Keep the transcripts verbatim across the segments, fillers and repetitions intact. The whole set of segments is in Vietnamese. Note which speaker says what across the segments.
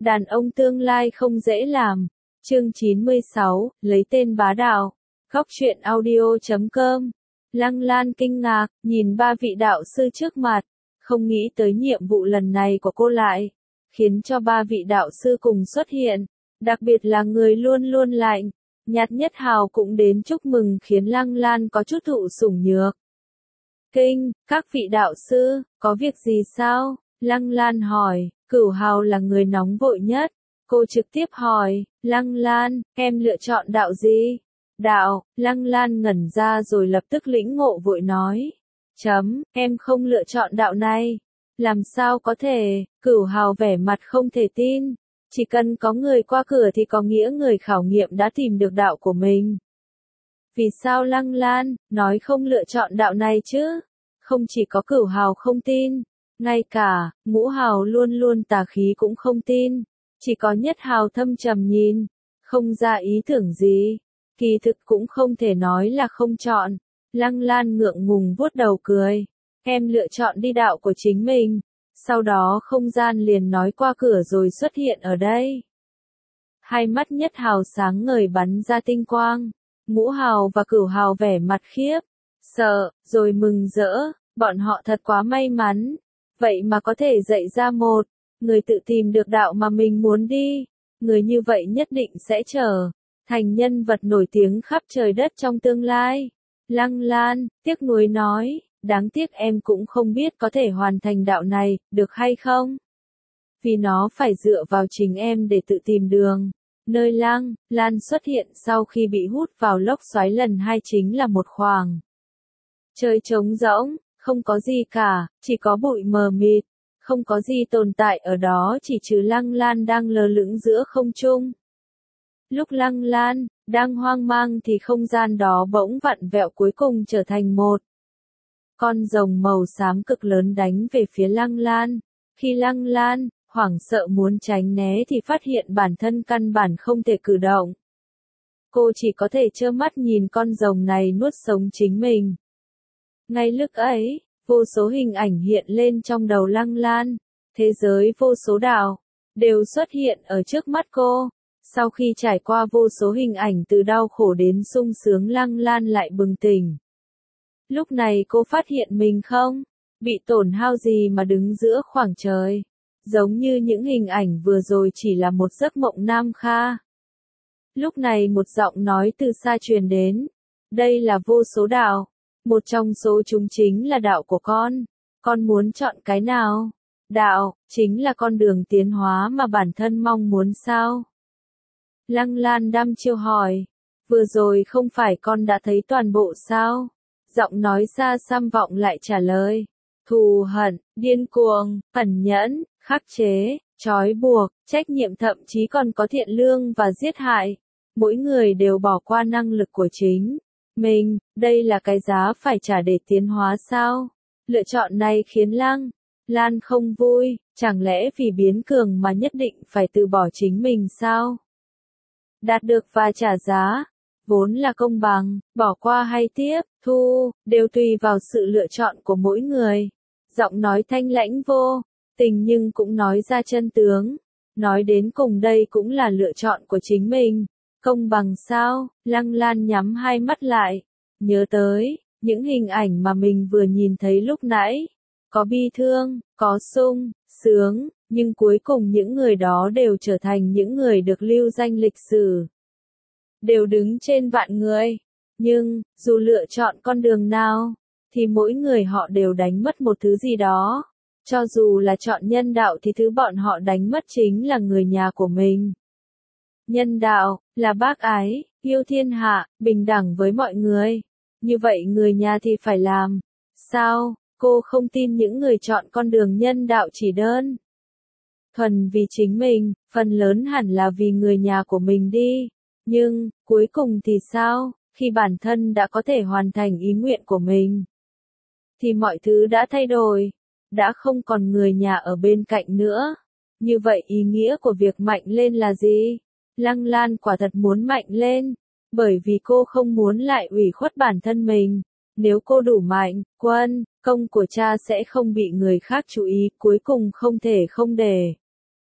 Speaker 1: Đàn ông tương lai không dễ làm. Chương chín mươi sáu, lấy tên bá đạo. Góc truyện audio chấm com. Lăng Lan kinh ngạc, nhìn ba vị đạo sư trước mặt, không nghĩ tới nhiệm vụ lần này của cô lại khiến cho ba vị đạo sư cùng xuất hiện, đặc biệt là người luôn luôn lạnh, nhạt Nhất Hào cũng đến chúc mừng khiến Lăng Lan có chút thụ sủng nhược kinh. Các vị đạo sư, có việc gì sao? Lăng Lan hỏi. Cửu Hào là người nóng vội nhất, cô trực tiếp hỏi. Lăng Lan, em lựa chọn đạo gì? Đạo. Lăng Lan ngẩn ra rồi lập tức lĩnh ngộ vội nói. Chấm, em không lựa chọn đạo này. Làm sao có thể? Cửu Hào vẻ mặt không thể tin. Chỉ cần có người qua cửa thì có nghĩa người khảo nghiệm đã tìm được đạo của mình. Vì sao Lăng Lan nói không lựa chọn đạo này chứ? Không chỉ có Cửu Hào không tin, ngay cả Ngũ Hào luôn luôn tà khí cũng không tin, chỉ có Nhất Hào thâm trầm nhìn, không ra ý tưởng gì. Kỳ thực cũng không thể nói là không chọn. Lăng Lan ngượng ngùng vuốt đầu cười. Em lựa chọn đi đạo của chính mình. Sau đó không gian liền nói qua cửa rồi xuất hiện ở đây. Hai mắt Nhất Hào sáng ngời bắn ra tinh quang. Ngũ Hào và Cửu Hào vẻ mặt khiếp, sợ, rồi mừng rỡ. Bọn họ thật quá may mắn. Vậy mà có thể dạy ra một người tự tìm được đạo mà mình muốn đi. Người như vậy nhất định sẽ trở thành nhân vật nổi tiếng khắp trời đất trong tương lai. Lăng Lan, tiếc nuối nói, đáng tiếc em cũng không biết có thể hoàn thành đạo này, được hay không? Vì nó phải dựa vào chính em để tự tìm đường. Nơi Lăng Lan xuất hiện sau khi bị hút vào lốc xoáy lần hai chính là một khoảng trời trống rỗng, không có gì cả, chỉ có bụi mờ mịt, không có gì tồn tại ở đó chỉ trừ Lăng Lan đang lơ lửng giữa không trung. Lúc Lăng Lan đang hoang mang thì không gian đó bỗng vặn vẹo cuối cùng trở thành một con rồng màu xám cực lớn đánh về phía Lăng Lan. Khi Lăng Lan hoảng sợ muốn tránh né thì phát hiện bản thân căn bản không thể cử động. Cô chỉ có thể trơ mắt nhìn con rồng này nuốt sống chính mình. Ngay lúc ấy, vô số hình ảnh hiện lên trong đầu Lăng Lan. Thế giới vô số đạo đều xuất hiện ở trước mắt cô. Sau khi trải qua vô số hình ảnh từ đau khổ đến sung sướng, Lăng Lan lại bừng tỉnh. Lúc này cô phát hiện mình không bị tổn hao gì mà đứng giữa khoảng trời. Giống như những hình ảnh vừa rồi chỉ là một giấc mộng nam kha. Lúc này một giọng nói từ xa truyền đến. Đây là vô số đạo. Một trong số chúng chính là đạo của con. Con muốn chọn cái nào? Đạo, chính là con đường tiến hóa mà bản thân mong muốn sao? Lăng Lan đăm chiêu hỏi. Vừa rồi không phải con đã thấy toàn bộ sao? Giọng nói xa xăm vọng lại trả lời. Thù hận, điên cuồng, ẩn nhẫn, khắc chế, trói buộc, trách nhiệm thậm chí còn có thiện lương và giết hại. Mỗi người đều bỏ qua năng lực của chính mình, đây là cái giá phải trả để tiến hóa sao? Lựa chọn này khiến Lăng Lan không vui, chẳng lẽ vì biến cường mà nhất định phải từ bỏ chính mình sao? Đạt được và trả giá, vốn là công bằng, bỏ qua hay tiếp, thu, đều tùy vào sự lựa chọn của mỗi người. Giọng nói thanh lãnh vô tình nhưng cũng nói ra chân tướng. Nói đến cùng đây cũng là lựa chọn của chính mình. Công bằng sao? Lăng Lan nhắm hai mắt lại, nhớ tới những hình ảnh mà mình vừa nhìn thấy lúc nãy. Có bi thương, có sung sướng, nhưng cuối cùng những người đó đều trở thành những người được lưu danh lịch sử. Đều đứng trên vạn người. Nhưng, dù lựa chọn con đường nào, thì mỗi người họ đều đánh mất một thứ gì đó. Cho dù là chọn nhân đạo thì thứ bọn họ đánh mất chính là người nhà của mình. Nhân đạo, là bác ái, yêu thiên hạ, bình đẳng với mọi người. Như vậy người nhà thì phải làm sao? Cô không tin những người chọn con đường nhân đạo chỉ đơn thuần vì chính mình, phần lớn hẳn là vì người nhà của mình đi. Nhưng, cuối cùng thì sao? Khi bản thân đã có thể hoàn thành ý nguyện của mình, thì mọi thứ đã thay đổi. Đã không còn người nhà ở bên cạnh nữa. Như vậy ý nghĩa của việc mạnh lên là gì? Lăng Lan quả thật muốn mạnh lên, bởi vì cô không muốn lại ủy khuất bản thân mình. Nếu cô đủ mạnh, quân công của cha sẽ không bị người khác chú ý, cuối cùng không thể không để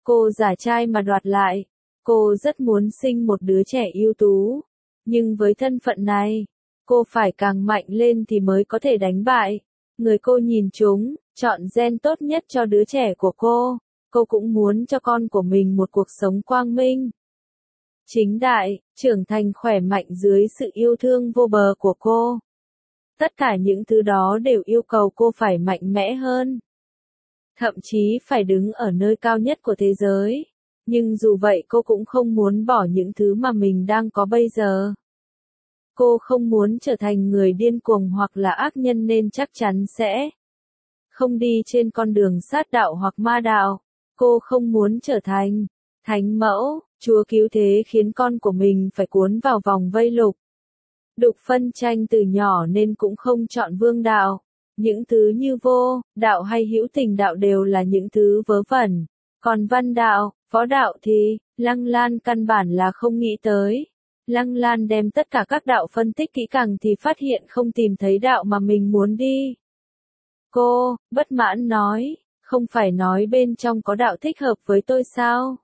Speaker 1: Cô giả trai mà đoạt lại. Cô rất muốn sinh một đứa trẻ ưu tú. Nhưng với thân phận này, cô phải càng mạnh lên thì mới có thể đánh bại người cô nhìn trúng, chọn gen tốt nhất cho đứa trẻ của cô. Cô cũng muốn cho con của mình một cuộc sống quang minh, chính đại, trưởng thành khỏe mạnh dưới sự yêu thương vô bờ của cô. Tất cả những thứ đó đều yêu cầu cô phải mạnh mẽ hơn. Thậm chí phải đứng ở nơi cao nhất của thế giới. Nhưng dù vậy cô cũng không muốn bỏ những thứ mà mình đang có bây giờ. Cô không muốn trở thành người điên cuồng hoặc là ác nhân nên chắc chắn sẽ không đi trên con đường sát đạo hoặc ma đạo. Cô không muốn trở thành thánh mẫu, Chúa cứu thế khiến con của mình phải cuốn vào vòng vây lục đục phân tranh từ nhỏ nên cũng không chọn vương đạo. Những thứ như vô đạo hay hữu tình đạo đều là những thứ vớ vẩn. Còn văn đạo, võ đạo thì, Lăng Lan căn bản là không nghĩ tới. Lăng Lan đem tất cả các đạo phân tích kỹ càng thì phát hiện không tìm thấy đạo mà mình muốn đi. Cô, bất mãn nói, không phải nói bên trong có đạo thích hợp với tôi sao?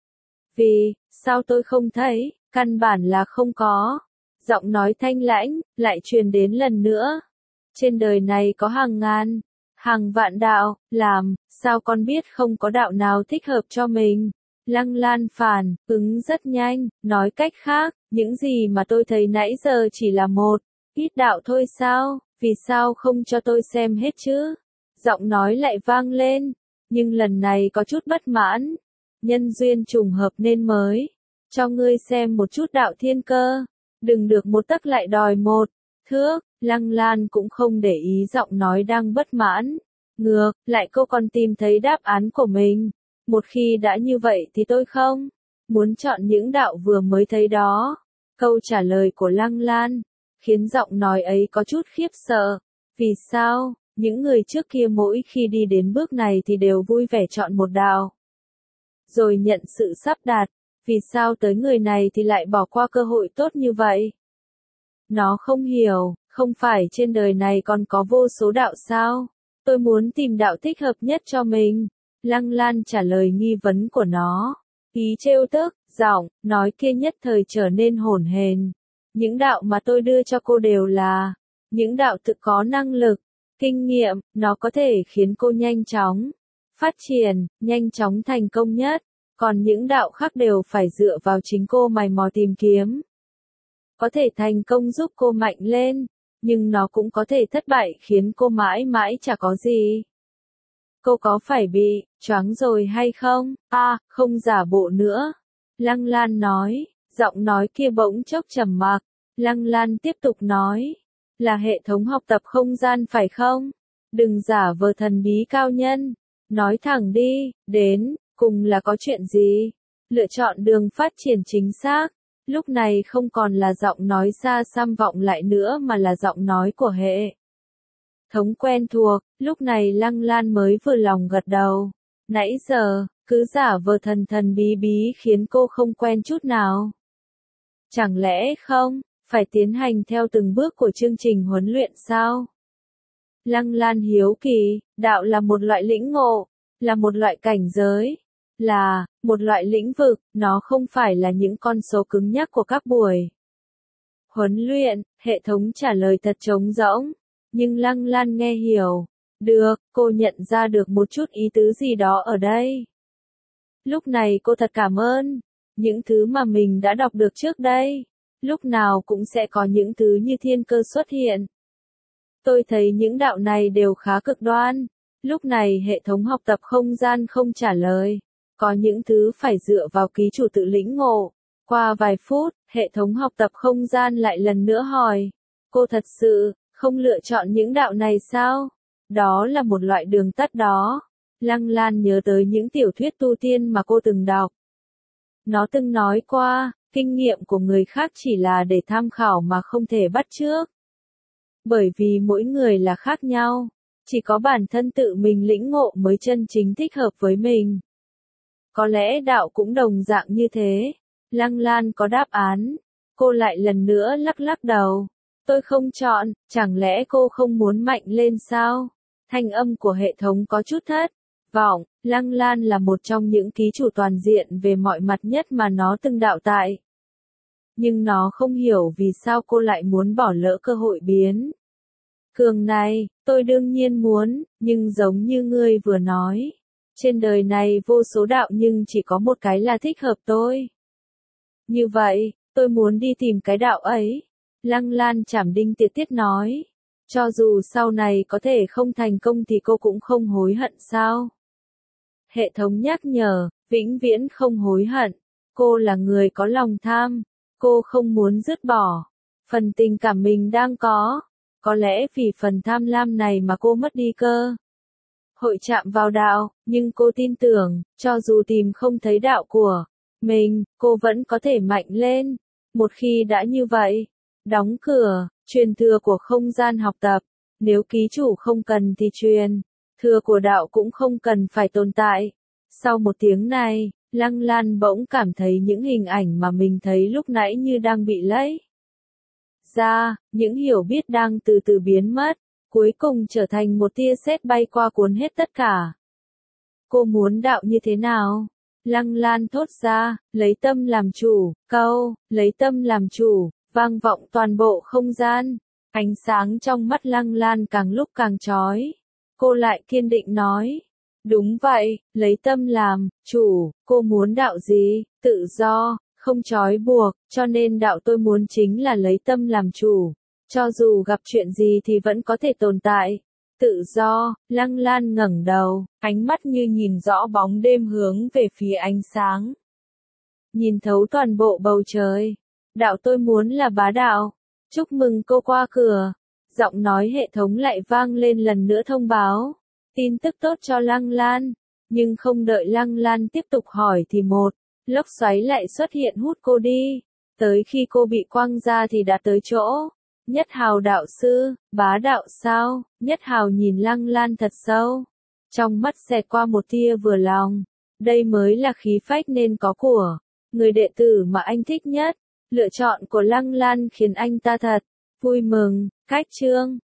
Speaker 1: Vì, sao tôi không thấy, căn bản là không có. Giọng nói thanh lãnh, lại truyền đến lần nữa. Trên đời này có hàng ngàn, hàng vạn đạo, làm, sao con biết không có đạo nào thích hợp cho mình? Lăng Lan phản ứng rất nhanh, nói cách khác, những gì mà tôi thấy nãy giờ chỉ là một ít đạo thôi sao, vì sao không cho tôi xem hết chứ? Giọng nói lại vang lên, nhưng lần này có chút bất mãn. Nhân duyên trùng hợp nên mới cho ngươi xem một chút đạo thiên cơ, đừng được một tấc lại đòi một thước. Lăng Lan cũng không để ý giọng nói đang bất mãn. Ngược lại cô còn tìm thấy đáp án của mình. Một khi đã như vậy thì tôi không muốn chọn những đạo vừa mới thấy đó. Câu trả lời của Lăng Lan khiến giọng nói ấy có chút khiếp sợ. Vì sao, những người trước kia mỗi khi đi đến bước này thì đều vui vẻ chọn một đạo, rồi nhận sự sắp đặt. Vì sao tới người này thì lại bỏ qua cơ hội tốt như vậy? Nó không hiểu, không phải trên đời này còn có vô số đạo sao? Tôi muốn tìm đạo thích hợp nhất cho mình. Lăng Lan trả lời nghi vấn của nó. Ý trêu tức, giọng, nói kia nhất thời trở nên hỗn hển. Những đạo mà tôi đưa cho cô đều là những đạo thực có năng lực, kinh nghiệm, nó có thể khiến cô nhanh chóng phát triển, nhanh chóng thành công nhất. Còn những đạo khác đều phải dựa vào chính cô mày mò tìm kiếm. Có thể thành công giúp cô mạnh lên, nhưng nó cũng có thể thất bại khiến cô mãi mãi chả có gì. Cô có phải bị choáng rồi hay không? À, không giả bộ nữa. Lăng Lan nói, giọng nói kia bỗng chốc trầm mặc. Lăng Lan tiếp tục nói, là hệ thống học tập không gian phải không? Đừng giả vờ thần bí cao nhân. Nói thẳng đi, đến, cùng là có chuyện gì? Lựa chọn đường phát triển chính xác. Lúc này không còn là giọng nói xa xăm vọng lại nữa mà là giọng nói của hệ thống quen thuộc. Lúc này Lăng Lan mới vừa lòng gật đầu. Nãy giờ, cứ giả vờ thần thần bí bí khiến cô không quen chút nào. Chẳng lẽ không, phải tiến hành theo từng bước của chương trình huấn luyện sao? Lăng Lan hiếu kỳ, đạo là một loại lĩnh ngộ, là một loại cảnh giới, là một loại lĩnh vực, nó không phải là những con số cứng nhắc của các buổi huấn luyện. Hệ thống trả lời thật trống rỗng, nhưng Lăng Lan nghe hiểu được, cô nhận ra được một chút ý tứ gì đó ở đây. Lúc này cô thật cảm ơn những thứ mà mình đã đọc được trước đây. Lúc nào cũng sẽ có những thứ như thiên cơ xuất hiện. Tôi thấy những đạo này đều khá cực đoan. Lúc này hệ thống học tập không gian không trả lời. Có những thứ phải dựa vào ký chủ tự lĩnh ngộ. Qua vài phút, hệ thống học tập không gian lại lần nữa hỏi. Cô thật sự không lựa chọn những đạo này sao? Đó là một loại đường tắt đó. Lăng Lan nhớ tới những tiểu thuyết tu tiên mà cô từng đọc. Nó từng nói qua, kinh nghiệm của người khác chỉ là để tham khảo mà không thể bắt chước. Bởi vì mỗi người là khác nhau, chỉ có bản thân tự mình lĩnh ngộ mới chân chính thích hợp với mình. Có lẽ đạo cũng đồng dạng như thế. Lăng Lan có đáp án. Cô lại lần nữa lắc lắc đầu. Tôi không chọn, chẳng lẽ cô không muốn mạnh lên sao? Thanh âm của hệ thống có chút thất vọng, Lăng Lan là một trong những ký chủ toàn diện về mọi mặt nhất mà nó từng đạo tại. Nhưng nó không hiểu vì sao cô lại muốn bỏ lỡ cơ hội biến cường này. Tôi đương nhiên muốn, nhưng giống như ngươi vừa nói, trên đời này vô số đạo nhưng chỉ có một cái là thích hợp tôi. Như vậy, tôi muốn đi tìm cái đạo ấy. Lăng Lan chảm đinh tiệt tiết nói. Cho dù sau này có thể không thành công thì cô cũng không hối hận sao? Hệ thống nhắc nhở, vĩnh viễn không hối hận. Cô là người có lòng tham. Cô không muốn dứt bỏ phần tình cảm mình đang có. Có lẽ vì phần tham lam này mà cô mất đi cơ hội chạm vào đạo, nhưng cô tin tưởng, cho dù tìm không thấy đạo của mình, cô vẫn có thể mạnh lên. Một khi đã như vậy, đóng cửa, truyền thừa của không gian học tập. Nếu ký chủ không cần thì truyền thừa của đạo cũng không cần phải tồn tại. Sau một tiếng này, Lăng Lan bỗng cảm thấy những hình ảnh mà mình thấy lúc nãy như đang bị lấy ra, những hiểu biết đang từ từ biến mất, cuối cùng trở thành một tia sét bay qua cuốn hết tất cả. Cô muốn đạo như thế nào? Lăng Lan thốt ra, lấy tâm làm chủ, câu, lấy tâm làm chủ, vang vọng toàn bộ không gian. Ánh sáng trong mắt Lăng Lan càng lúc càng chói. Cô lại kiên định nói, đúng vậy, lấy tâm làm chủ, cô muốn đạo gì? Tự do, không trói buộc, cho nên đạo tôi muốn chính là lấy tâm làm chủ. Cho dù gặp chuyện gì thì vẫn có thể tồn tại. Tự do, Lăng Lan ngẩng đầu, ánh mắt như nhìn rõ bóng đêm hướng về phía ánh sáng. Nhìn thấu toàn bộ bầu trời. Đạo tôi muốn là bá đạo. Chúc mừng cô qua cửa. Giọng nói hệ thống lại vang lên lần nữa thông báo. Tin tức tốt cho Lăng Lan. Nhưng không đợi Lăng Lan tiếp tục hỏi thì một lốc xoáy lại xuất hiện hút cô đi. Tới khi cô bị quăng ra thì đã tới chỗ. Nhất Hào đạo sư, bá đạo sao? Nhất Hào nhìn Lăng Lan thật sâu. Trong mắt xẹt qua một tia vừa lòng. Đây mới là khí phách nên có của người đệ tử mà anh thích nhất. Lựa chọn của Lăng Lan khiến anh ta thật vui mừng. Cách chương